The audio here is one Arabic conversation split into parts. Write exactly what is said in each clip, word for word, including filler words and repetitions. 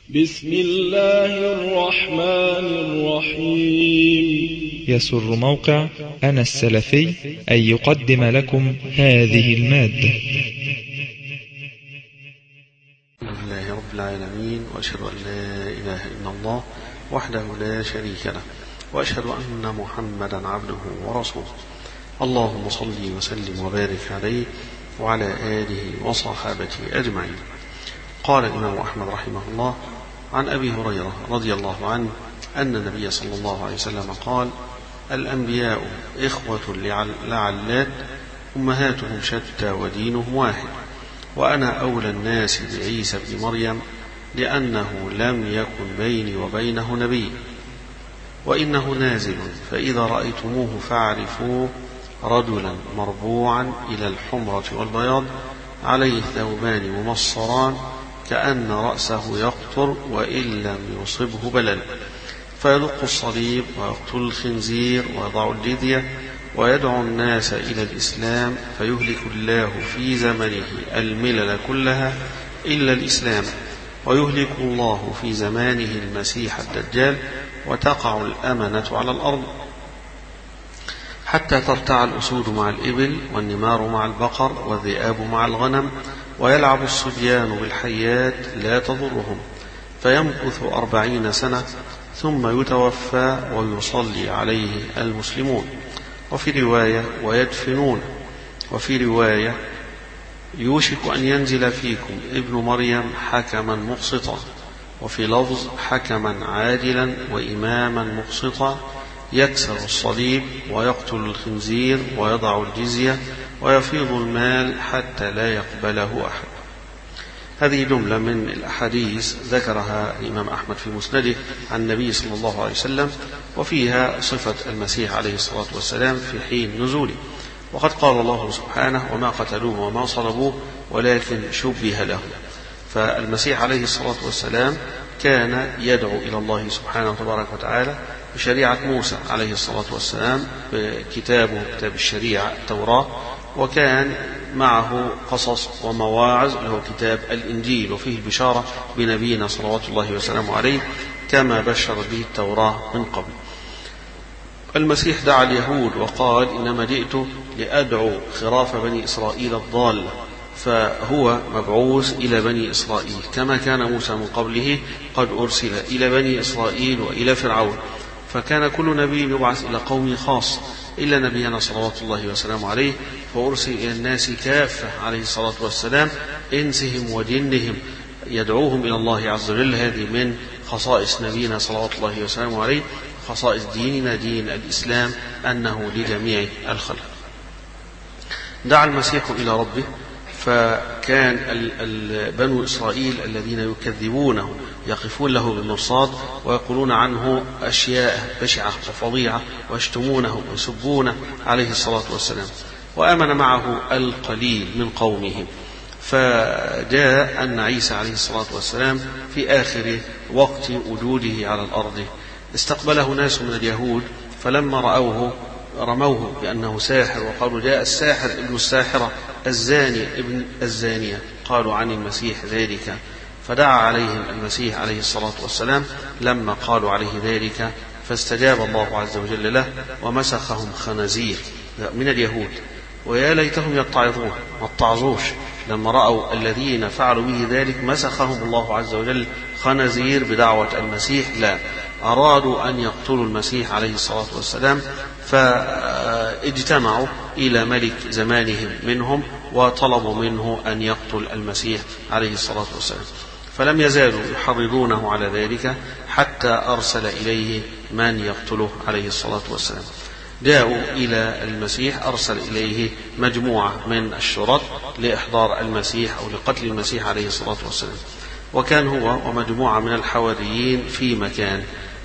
بسم الله الرحمن الرحيم. يسر موقع أنا السلفي أن يقدم لكم هذه المادة. الحمد لله رب العالمين، وأشهد أن لا إله إلا الله وحده لا شريك له، وأشهد أن محمدا عبده ورسوله. اللهم صل وسلم وبارك عليه وعلى آله وصحابته أجمعين. قال الإمام أحمد رحمه الله عن أبي هريرة رضي الله عنه أن النبي صلى الله عليه وسلم قال: الأنبياء إخوة لعلات، أمهاتهم شتى ودينهم واحد، وأنا أولى الناس بعيسى بن مريم لأنه لم يكن بيني وبينه نبي، وإنه نازل، فإذا رأيتموه فاعرفوه، رجلا مربوعا إلى الحمرة والبياض، عليه ثوبان ممصران كأن رأسه يقطر وإن لم يصبه بلل، فيدق الصليب ويقتل الخنزير ويضع الجزية ويدعو الناس إلى الإسلام، فيهلك الله في زمنه الملل كلها إلا الإسلام، ويهلك الله في زمانه المسيح الدجال، وتقع الأمنة على الأرض حتى ترتع الأسود مع الإبل، والنمار مع البقر، والذئاب مع الغنم، ويلعب الصبيان بالحيات لا تضرهم، فيمكث أربعين سنة ثم يتوفى ويصلي عليه المسلمون. وفي رواية ويدفنون. وفي رواية يوشك أن ينزل فيكم ابن مريم حكما مقسطا، وفي لفظ حكما عادلا وإماما مقسطا، يكسر الصليب ويقتل الخنزير ويضع الجزية ويفيض المال حتى لا يقبله أحد. هذه جملة من الأحاديث ذكرها الإمام أحمد في مسنده عن النبي صلى الله عليه وسلم، وفيها صفة المسيح عليه الصلاة والسلام في حين نزوله. وقد قال الله سبحانه: وما قتلوه وما صلبوه ولكن شبه له. فالمسيح عليه الصلاة والسلام كان يدعو إلى الله سبحانه تبارك وتعالى بشريعة موسى عليه الصلاة والسلام، بكتابه كتاب الشريعة التوراة، وكان معه قصص ومواعظ له كتاب الإنجيل، وفيه البشارة بنبينا صلوات الله وسلامه عليه كما بشر به التوراة من قبل. المسيح دعا اليهود وقال: إنما جئت لأدعو خراف بني إسرائيل الضالة، فهو مبعوث إلى بني إسرائيل كما كان موسى من قبله قد أرسل إلى بني إسرائيل وإلى فرعون، فكان كل نبي يبعث إلى قوم خاص إلا نبينا صلوات الله وسلامه عليه، فأرسل إلى الناس كافة عليه الصلاة والسلام، إنسهم وجنهم، يدعوهم إلى الله عز وجل. هذه من خصائص نبينا صلوات الله وسلامه عليه، خصائص ديننا دين الإسلام، أنه لجميع الخلق. دعا المسيح إلى ربه، فكان بنو إسرائيل الذين يكذبونه يقفون له بالمرصاد ويقولون عنه أشياء بشعة وفظيعة، ويشتمونه ويسبونه عليه الصلاة والسلام، وآمن معه القليل من قومه. فجاء أن عيسى عليه الصلاة والسلام في آخر وقت وجوده على الأرض استقبله ناس من اليهود، فلما رأوه رموه بأنه ساحر، وقالوا: جاء الساحر ابن الساحرة، الزاني ابن الزانية، قالوا عن المسيح ذلك. فدعا عليهم المسيح عليه الصلاة والسلام لما قالوا عليه ذلك، فاستجاب الله عز وجل له ومسخهم خنازير من اليهود. ويا ليتهم يتعظون ما اتعظوش لما رأوا الذين فعلوا به ذلك، مسخهم الله عز وجل خنازير بدعوة المسيح. لا، أرادوا أن يقتلوا المسيح عليه الصلاة والسلام، فاجتمعوا إلى ملك زمانهم منهم وطلبوا منه أن يقتل المسيح عليه الصلاة والسلام، فلم يزالوا يحرضونه على ذلك حتى أرسل إليه من يقتله عليه الصلاة والسلام. جاءوا إلى المسيح، أرسل إليه مجموعة من الشرط لإحضار المسيح أو لقتل المسيح عليه الصلاة والسلام، وكان هو ومجموعة من الحواريين في مكان،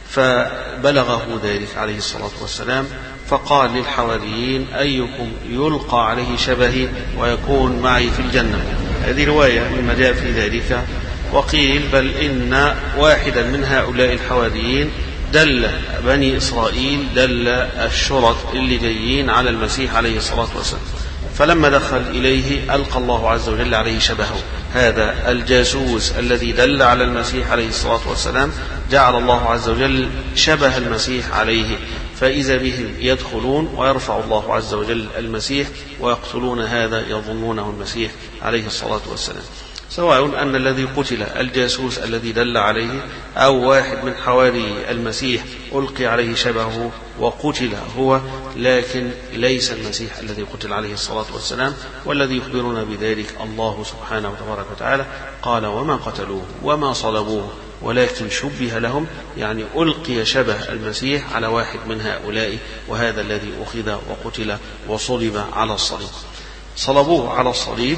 فبلغه ذلك عليه الصلاة والسلام، فقال للحواريين: أيكم يلقى عليه شبهي ويكون معي في الجنة. هذه رواية مما جاء في ذلك. وقيل بل إن واحدا من هؤلاء الحواريين دل بني إسرائيل، دل الشرط اللي جايين على المسيح عليه الصلاة والسلام، فلما دخل إليه ألقى الله عز وجل عليه شبهه. هذا الجاسوس الذي دل على المسيح عليه الصلاة والسلام جعل الله عز وجل شبه المسيح عليه، فإذا بهم يدخلون ويرفع الله عز وجل المسيح ويقتلون هذا يظنونه المسيح عليه الصلاة والسلام، سواء أن الذي قتل الجاسوس الذي دل عليه أو واحد من حواري المسيح ألقي عليه شبهه وقتل هو، لكن ليس المسيح الذي قتل عليه الصلاة والسلام. والذي يخبرنا بذلك الله سبحانه وتبارك وتعالى قال وما قتلوه وما صلبوه ولكن شبه لهم، يعني ألقي شبه المسيح على واحد من هؤلاء، وهذا الذي أخذ وقتل وصلب على الصليب. صلبوه على الصليب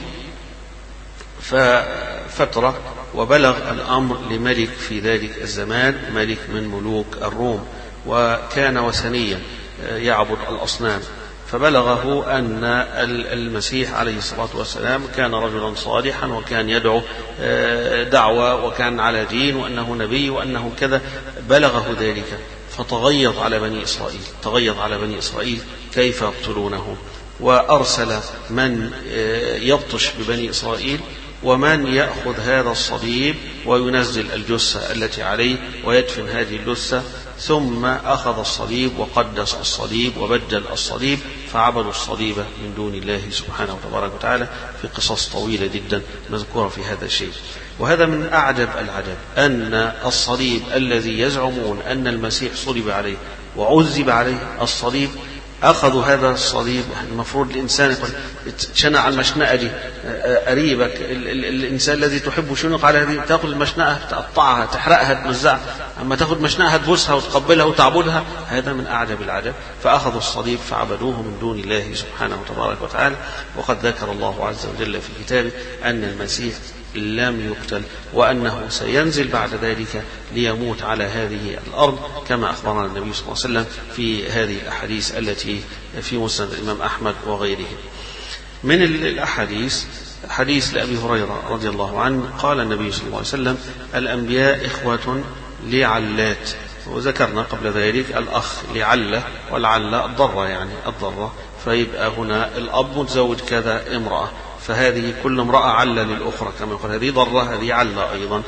ففترة، وبلغ الأمر لملك في ذلك الزمان، ملك من ملوك الروم، وكان وثنيا يعبد الأصنام، فبلغه أن المسيح عليه الصلاة والسلام كان رجلا صالحا وكان يدعو دعوة وكان على دين وأنه نبي وأنه كذا، بلغه ذلك فتغيظ على بني إسرائيل تغيظ على بني إسرائيل كيف يقتلونه، وأرسل من يبطش ببني إسرائيل ومن يأخذ هذا الصليب وينزل الجثة التي عليه ويدفن هذه الجثة، ثم أخذ الصليب وقدس الصليب وبدل الصليب فعبدوا الصليب من دون الله سبحانه وتبارك وتعالى، في قصص طويلة جدا مذكورة في هذا الشيء. وهذا من أعجب العجب أن الصليب الذي يزعمون أن المسيح صلب عليه وعذب عليه الصليب، أخذوا هذا الصليب. المفروض الإنسان يقول شنع المشنقة دي قريبك، الإنسان الذي تحب شنق على هذه، تأخذ المشنقة تقطعها تحرقها تمزعها، أما تأخذ مشنقة تبوسها وتقبلها وتعبدها، هذا من أعجب العجب. فأخذوا الصليب فعبدوه من دون الله سبحانه وتبارك وتعالى. وقد ذكر الله عز وجل في كتابه أن المسيح لم يقتل وأنه سينزل بعد ذلك ليموت على هذه الأرض، كما أخبرنا النبي صلى الله عليه وسلم في هذه الأحاديث التي في مسند الإمام أحمد وغيره. من الأحاديث حديث لأبي هريرة رضي الله عنه قال النبي صلى الله عليه وسلم الأنبياء إخوة لعلات، وذكرنا قبل ذلك الأخ لعلة، والعلة الضرة يعني الضرة، فيبقى هنا الأب متزوج كذا امرأة، فهذه كل امرأة علة للأخرى كما يقول، هذه ضرة هذه علة أيضا.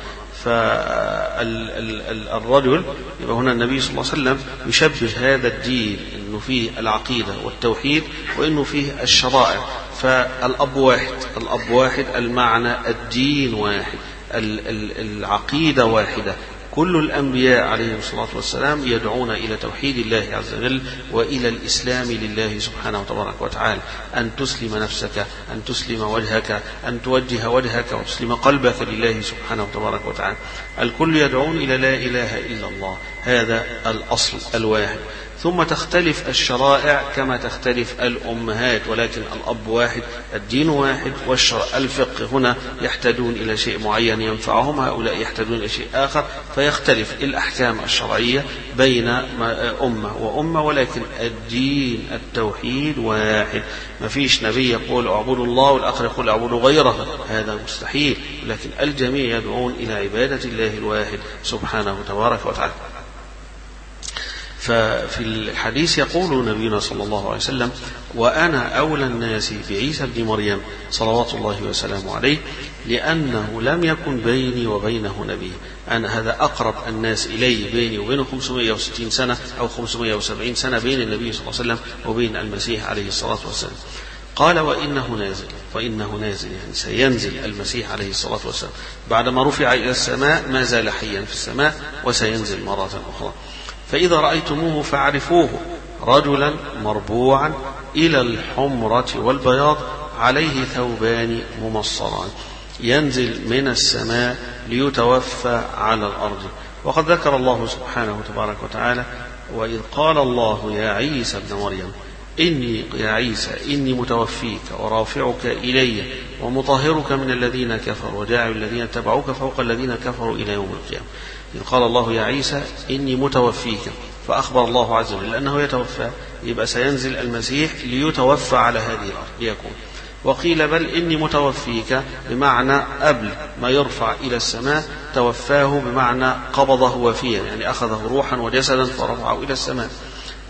فالرجل يبقى هنا النبي صلى الله عليه وسلم يشبه هذا الدين أنه فيه العقيدة والتوحيد وأنه فيه الشرائع، فالأب واحد الأب واحد المعنى الدين واحد العقيدة واحدة. كل الأنبياء عليهم الصلاة والسلام يدعون إلى توحيد الله عز وجل وإلى الإسلام لله سبحانه وتبارك وتعالى، أن تسلم نفسك، أن تسلم وجهك، أن توجه وجهك وتسلم قلبك لله سبحانه وتبارك وتعالى. الكل يدعون إلى لا إله إلا الله، هذا الأصل الواحد. ثم تختلف الشرائع كما تختلف الأمهات، ولكن الأب واحد الدين واحد والشرع. الفقه هنا يحتاجون إلى شيء معين ينفعهم، هؤلاء يحتاجون إلى شيء آخر، فيختلف الأحكام الشرعية بين أمة وأمة، ولكن الدين التوحيد واحد. ما فيش نبي يقول اعبدوا الله والآخر يقول اعبدوا غيره، هذا مستحيل، لكن الجميع يدعون إلى عبادة الله الواحد سبحانه وتبارك وتعالى. ففي الحديث يقول نبينا صلى الله عليه وسلم وأنا أولى الناس بعيسى بن مريم صلوات الله وسلامه عليه لأنه لم يكن بيني وبينه نبي، أنا هذا أقرب الناس إلي، بيني وبينه خمسمائة وستين سنة أو خمسمائة وسبعين سنة بين النبي صلى الله عليه وسلم وبين المسيح عليه الصلاة والسلام. قال وإنه نازل وإنه نازل يعني سينزل المسيح عليه الصلاة والسلام بعدما رفع إلى السماء، ما زال حيا في السماء وسينزل مرة أخرى. فإذا رأيتموه فاعرفوه رجلا مربوعا إلى الحمرة والبياض عليه ثوبان ممصران ينزل من السماء ليتوفى على الأرض. وقد ذكر الله سبحانه وتبارك وتعالى وإذ قال الله يا عيسى ابن مريم إني يا عيسى إني متوفيك ورافعك إلي ومطهرك من الذين كفروا وجاعل الذين اتبعوك فوق الذين كفروا إلى يوم القيامة. إذ قال الله يا عيسى إني متوفيك، فأخبر الله عز وجل أنه يتوفى، يبقى سينزل المسيح ليتوفى على هذه الأرض ليكون. وقيل بل إني متوفيك بمعنى قبل ما يرفع إلى السماء توفاه بمعنى قبضه وفيا، يعني أخذه روحا وجسدا فرفعه إلى السماء.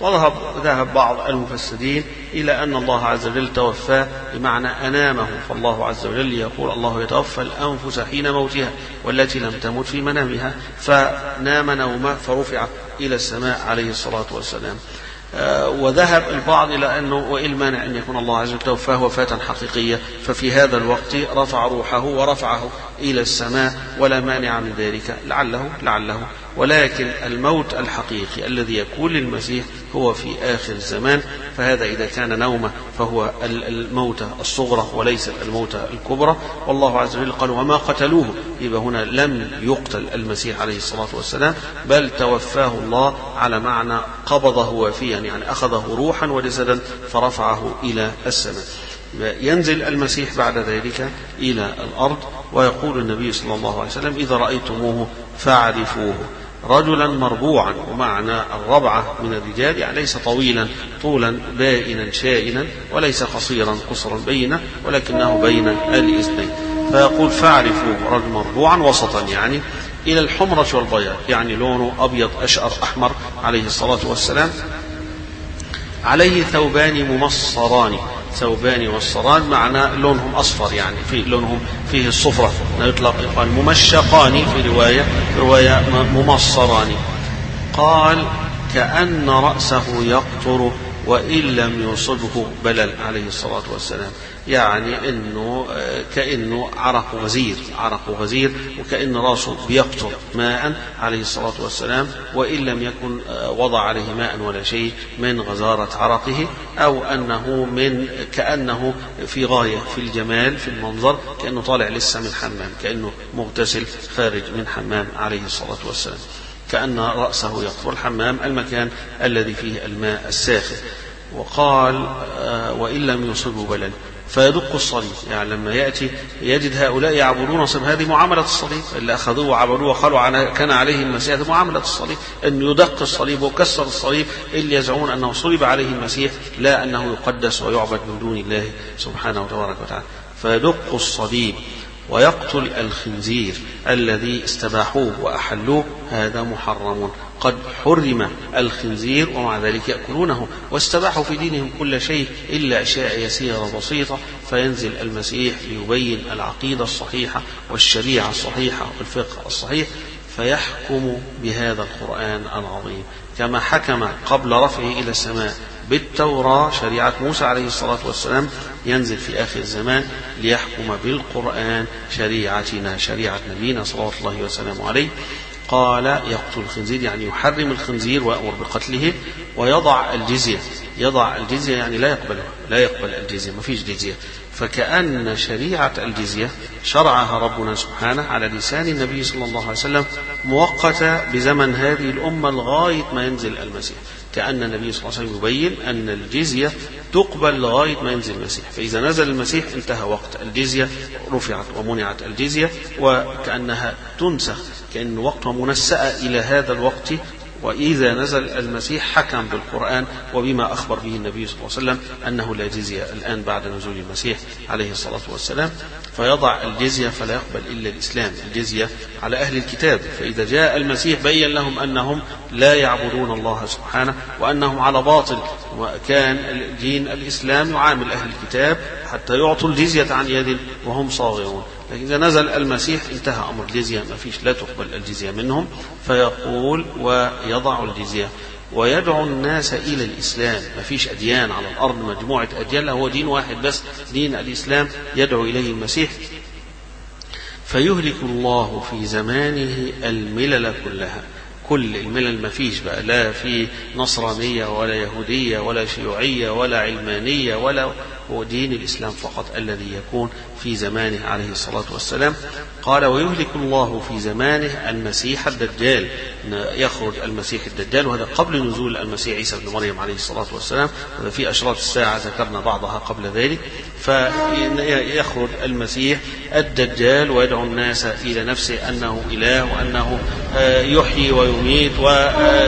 وذهب ذهب بعض المفسرين إلى أن الله عز وجل توفاه بمعنى أنامه، فالله عز وجل يقول الله يتوفى الأنفس حين موتها والتي لم تمت في منامها، فنام نومه فرفع إلى السماء عليه الصلاة والسلام. وذهب البعض إلى أنه وإيه المانع أن يكون الله عز وجل توفاه وفاة حقيقية، ففي هذا الوقت رفع روحه ورفعه إلى السماء ولا مانع من ذلك، لعله لعله ولكن الموت الحقيقي الذي يكون للمسيح هو في آخر الزمان، فهذا إذا كان نومه فهو الموتة الصغرى وليس الموتة الكبرى. والله عز وجل قال وما قتلوه، يبقى هنا لم يقتل المسيح عليه الصلاة والسلام، بل توفاه الله على معنى قبضه وافيا، يعني أخذه روحا وجسدا فرفعه إلى السماء. ينزل المسيح بعد ذلك إلى الأرض، ويقول النبي صلى الله عليه وسلم إذا رأيتموه فاعرفوه رجلا مربوعا، ومعنى الربعة من الرجال يعني ليس طويلا طولا بائنا شائنا، وليس قصيرا قصرا بينا، ولكنه بين الإذنين. فيقول فاعرفوه رجل مربوعا وسطا، يعني إلى الحمرة والبياض، يعني لونه أبيض أشقر أحمر عليه الصلاة والسلام، عليه ثوبان ممصران، ثوبان ممصران معنى لونهم أصفر، يعني في لونهم فيه الصفرة، يطلق يقال ممشقان في رواية رواية ممصران. قال كأن رأسه يقطر وإن لم يصبه بلل عليه الصلاة والسلام، يعني إنه كأنه عرق غزير عرق غزير وكأن رأسه بيقطر ماء عليه الصلاة والسلام، وإن لم يكن وضع عليه ماء ولا شيء من غزارة عرقه، أو أنه من كأنه في غاية في الجمال في المنظر، كأنه طالع لسه من حمام، كأنه مغتسل خارج من حمام عليه الصلاة والسلام. كأن رأسه يقطر، الحمام المكان الذي فيه الماء الساخن. وقال وإن لم يصبه بلل فيدق الصليب، يعني لما يأتي يجد هؤلاء يعبدون صليب، هذه معاملة الصليب اللي أخذوه وعبدوه وقالوا كان عليه المسيح، هذه معاملة الصليب، أن يدق الصليب وكسر الصليب اللي يزعمون أنه صلب عليه المسيح، لا أنه يقدس ويعبد من دون الله سبحانه وتبارك وتعالى. فيدق الصليب ويقتل الخنزير الذي استباحوه وأحلوه، هذا محرم، قد حرم الخنزير ومع ذلك يأكلونه، واستباحوا في دينهم كل شيء إلا أشياء يسيرة بسيطة. فينزل المسيح ليبين العقيدة الصحيحة والشريعة الصحيحة والفقه الصحيح، فيحكم بهذا القرآن العظيم كما حكم قبل رفعه إلى السماء بالتوراة شريعة موسى عليه الصلاة والسلام، ينزل في آخر الزمان ليحكم بالقرآن شريعتنا شريعة نبينا صلوات الله وسلامه عليه. قال يقتل الخنزير يعني يحرم الخنزير ويأمر بقتله، ويضع الجزية، يضع الجزية يعني لا يقبلها، لا يقبل الجزية، ما فيش جزية. فكأن شريعة الجزية شرعها ربنا سبحانه على لسان النبي صلى الله عليه وسلم مؤقتة بزمن هذه الأمة لغاية ما ينزل المسيح، كأن النبي صلى الله عليه وسلم يبين أن الجزية تقبل لغاية ما ينزل المسيح، فإذا نزل المسيح انتهى وقت الجزية، رفعت ومنعت الجزية، وكأنها تنسخ، كأن وقتها منسأة إلى هذا الوقت. وإذا نزل المسيح حكم بالقرآن وبما أخبر به النبي صلى الله عليه وسلم أنه لا جزية الآن بعد نزول المسيح عليه الصلاة والسلام، فيضع الجزية فلا يقبل إلا الإسلام، الجزية على أهل الكتاب. فإذا جاء المسيح بين لهم أنهم لا يعبدون الله سبحانه وأنهم على باطل، وكان دين الإسلام يعامل أهل الكتاب حتى يعطوا الجزية عن يد وهم صاغرون. لكن إذا نزل المسيح انتهى أمر الجزية، ما فيش، لا تقبل الجزية منهم. فيقول ويضع الجزية ويدعو الناس إلى الإسلام، ما فيش أديان على الأرض مجموعة أديان، هو دين واحد بس، دين الإسلام يدعو إليه المسيح. فيهلك الله في زمانه الملل كلها، كل الملل ما فيش بقى، لا في نصرانية ولا يهودية ولا شيوعية ولا علمانية، ولا هو دين الإسلام فقط الذي يكون في زمانه عليه الصلاة والسلام. قال ويهلك الله في زمانه المسيح الدجال، يخرج المسيح الدجال، وهذا قبل نزول المسيح عيسى بن مريم عليه الصلاة والسلام، وهذا في أشراط الساعة ذكرنا بعضها قبل ذلك. فيخرج المسيح الدجال ويدعو الناس إلى نفسه أنه إله، وأنه يحيي ويميت ويقتل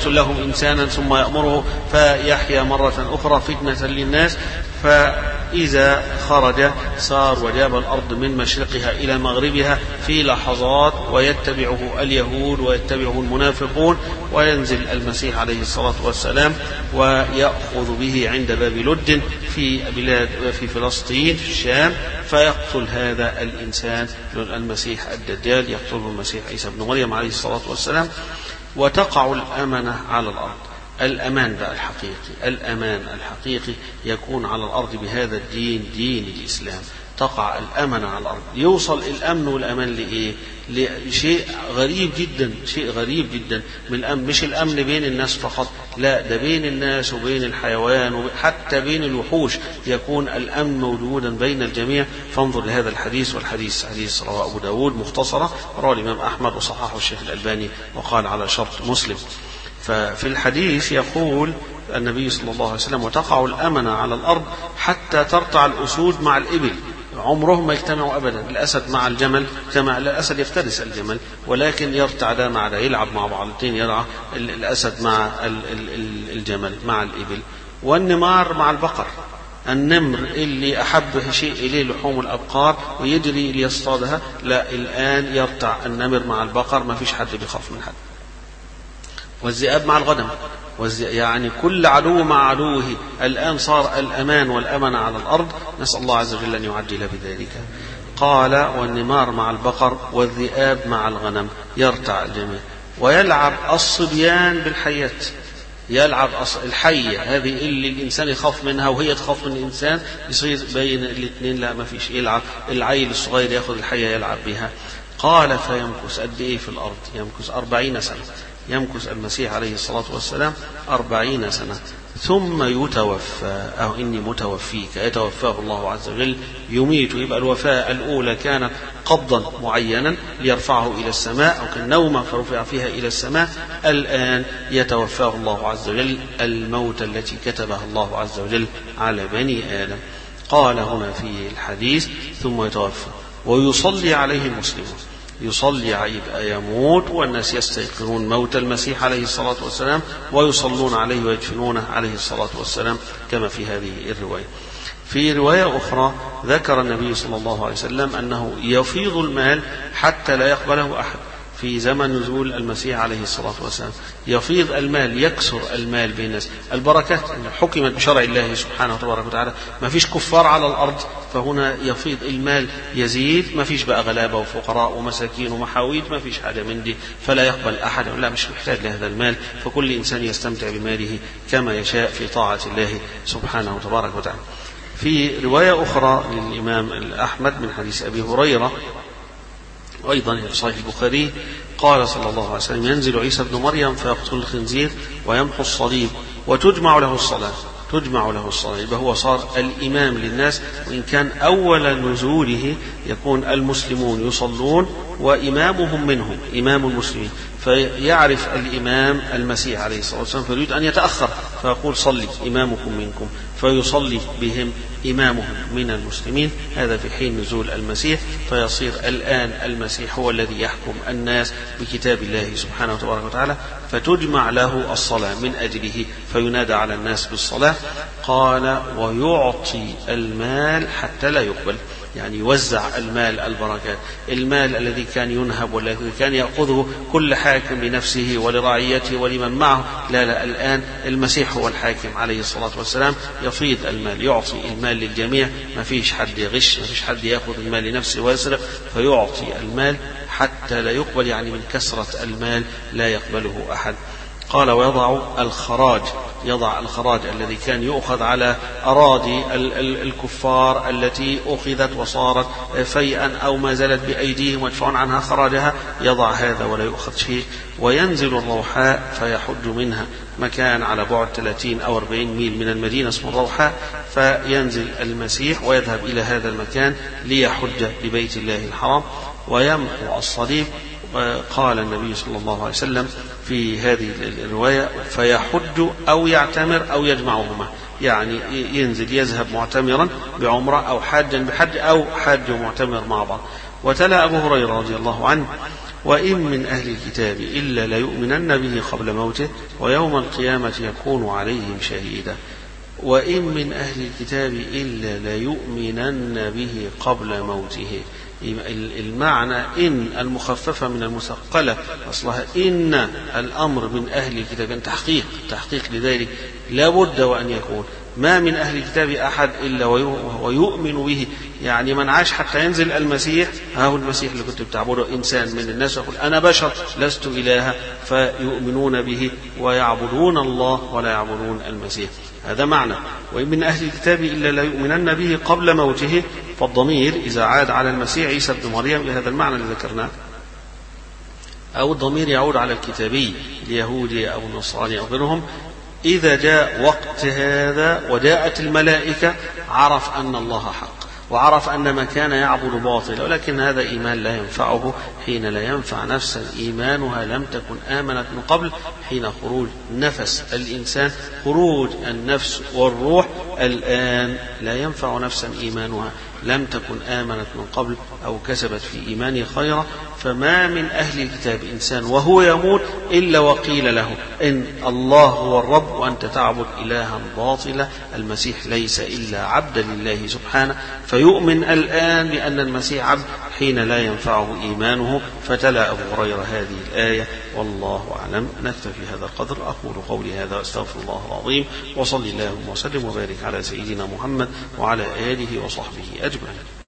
فيقتل لهم إنسانا ثم يأمره فيحيا مرة أخرى فتنة للناس. فإذا خرج صار وجاب الأرض من مشرقها إلى مغربها في لحظات، ويتبعه اليهود ويتبعه المنافقون، وينزل المسيح عليه الصلاة والسلام ويأخذ به عند باب لد في بلاد في فلسطين في الشام، فيقتل هذا الإنسان المسيح الدجال، يقتله المسيح عيسى بن مريم عليه الصلاة والسلام، وتقع الأمنة على الأرض. الأمان بقى الحقيقي، الأمان الحقيقي يكون على الأرض بهذا الدين، دين الإسلام. تقع الأمن على الأرض. يوصل الأمن والأمان لإيه؟ لشيء غريب جدا، شيء غريب جدا من الأمن. مش الأمن بين الناس فقط، لا، ده بين الناس وبين الحيوان وحتى بين الوحوش يكون الأمن موجودا بين الجميع. فانظر لهذا الحديث، والحديث حديث رواه أبو داود مختصرة، رواه الإمام أحمد وصححه الشيخ الألباني وقال على شرط مسلم. ففي الحديث يقول النبي صلى الله عليه وسلم: وتقع الأمن على الأرض حتى ترتع الأسود مع الإبل. عمرهم ما يجتمعوا أبدا. الأسد مع الجمل، كما الأسد يفترس الجمل ولكن يرتع ده مع ده، يلعب مع بعض، الاثنين يرعى الأسد مع الجمل مع الإبل. والنمار مع البقر. النمر اللي أحب شيء إليه لحوم الأبقار ويجري ليصطادها، لا، الآن يرتع النمر مع البقر، ما فيش حد بيخاف من حد. والذئاب مع الغنم، يعني كل عدو مع عدوه. الآن صار الأمان والأمن على الأرض، نسأل الله عز وجل أن يعجل بذلك. قال: والنمار مع البقر والذئاب مع الغنم، يرتع الجميع. ويلعب الصبيان بالحيات. يلعب الحية هذه اللي الإنسان يخاف منها وهي تخاف من الإنسان، يصير بين الاثنين لا، ما فيش، يلعب العيل الصغير يأخذ الحية يلعب بها. قال: فيمكث قد إيه في الأرض؟ يمكث أربعين سنة. يمكث المسيح عليه الصلاة والسلام أربعين سنة ثم يتوفى. أو إني متوفيك، يتوفاه الله عز وجل، يميت. يبقى الوفاة الأولى كانت قبضا معينا ليرفعه إلى السماء، أو كان نوما فرفع فيها إلى السماء. الآن يتوفاه الله عز وجل الموت التي كتبها الله عز وجل على بني آدم. قال هنا في الحديث: ثم يتوفى ويصلي عليه المسلمون. يصلي، يبقى يموت والناس يستيقظون موت المسيح عليه الصلاة والسلام ويصلون عليه ويدفنونه عليه الصلاة والسلام، كما في هذه الرواية. في رواية أخرى ذكر النبي صلى الله عليه وسلم أنه يفيض المال حتى لا يقبله أحد. في زمن نزول المسيح عليه الصلاة والسلام يفيض المال، يكسر المال بين الناس. البركات حكمت بشرع الله سبحانه وتبارك وتعالى، ما فيش كفار على الأرض، فهنا يفيض المال، يزيد، ما فيش بقى غلابة وفقراء ومساكين ومحاويج، ما فيش حاجة من دي، فلا يقبل أحد، لا، مش محتاج لهذا المال. فكل إنسان يستمتع بماله كما يشاء في طاعة الله سبحانه وتبارك وتعالى. في رواية أخرى للإمام أحمد من حديث أبي هريرة وأيضا في صحيح البخاري، قال صلى الله عليه وسلم: ينزل عيسى بن مريم فيقتل الخنزير ويمحو الصليب وتجمع له الصلاة. تجمع له الصلاة، يبقى هو صار الإمام للناس، وإن كان أول نزوله يكون المسلمون يصلون وإمامهم منهم، إمام المسلمين، فيعرف الإمام المسيح عليه الصلاة والسلام فيريد أن يتأخر فيقول: صلي إمامكم منكم، فيصلي بهم إمامهم من المسلمين. هذا في حين نزول المسيح، فيصير الآن المسيح هو الذي يحكم الناس بكتاب الله سبحانه وتبارك وتعالى، فتجمع له الصلاة من أجله، فينادى على الناس بالصلاة. قال: ويعطي المال حتى لا يقبل، يعني يوزع المال، البركات، المال الذي كان ينهب والذي كان يأخذه كل حاكم لنفسه ولرعيته ولمن معه، لا لا، الآن المسيح هو الحاكم عليه الصلاة والسلام، يفيض المال، يعطي المال للجميع، ما فيش حد يغش، ما فيش حد يأخذ المال لنفسه ويسرق، فيعطي المال حتى لا يقبل، يعني من كثرة المال لا يقبله أحد. قال: ويضع الخراج، يضع الخراج الذي كان يؤخذ على أراضي الكفار التي أخذت وصارت فيئا أو ما زالت بأيديهم ويدفعون عنها خراجها، يضع هذا ولا يؤخذ شيء. وينزل الروحاء فيحج منها، مكان على بعد ثلاثين أو أربعين ميل من المدينة اسمه الروحاء، فينزل المسيح ويذهب إلى هذا المكان ليحج لبيت الله الحرام ويمحو الصليب. قال النبي صلى الله عليه وسلم في هذه الرواية: فيحج أو يعتمر أو يجمعهما، يعني ينزل يذهب معتمرا بعمرة أو حاجا بحج أو حاج ومعتمر مع بعض. وتلا أبو هريرة رضي الله عنه: وإن من أهل الكتاب إلا ليؤمنن به قبل موته ويوم القيامة يكون عليهم شهيدا. وإن من أهل الكتاب إلا ليؤمنن به قبل موته. المعنى إن المخففة من المثقلة أصلها إن الأمر من أهل الكتاب، يعني تحقيق تحقيق لذلك لا بد وأن يكون ما من أهل الكتاب أحد إلا ويؤمن به، يعني من عاش حتى ينزل المسيح، ها هو المسيح اللي كنت بتعبده إنسان من الناس يقول أنا بشر لست إلها، فيؤمنون به ويعبدون الله ولا يعبدون المسيح. هذا معنى وإن من أهل الكتاب إلا لا يؤمنن به قبل موته، فالضمير إذا عاد على المسيح عيسى ابن مريم لهذا المعنى اللي ذكرناه، أو الضمير يعود على الكتابي اليهودي أو النصراني أو غيرهم، إذا جاء وقت هذا وجاءت الملائكة عرف أن الله حق وعرف أن ما كان يعبد باطل، ولكن هذا إيمان لا ينفعه حين لا ينفع نفسا إيمانها لم تكن آمنت من قبل. حين خروج نفس الإنسان، خروج النفس والروح، الآن لا ينفع نفسا إيمانها لم تكن آمنت من قبل أو كسبت في إيمانه خيرا. فما من أهل الكتاب إنسان وهو يموت إلا وقيل له إن الله هو الرب وأنت تعبد إلها باطلا، المسيح ليس إلا عبدا لله سبحانه، فيؤمن الآن بأن المسيح عبد حين لا ينفعه إيمانه. فتلا أبو هريرة هذه الآية، والله أعلم. نكتفي هذا القدر. أقول قولي هذا وأستغفر الله العظيم، وصلي اللهم وسلم وبارك على سيدنا محمد وعلى آله وصحبه أجمعين.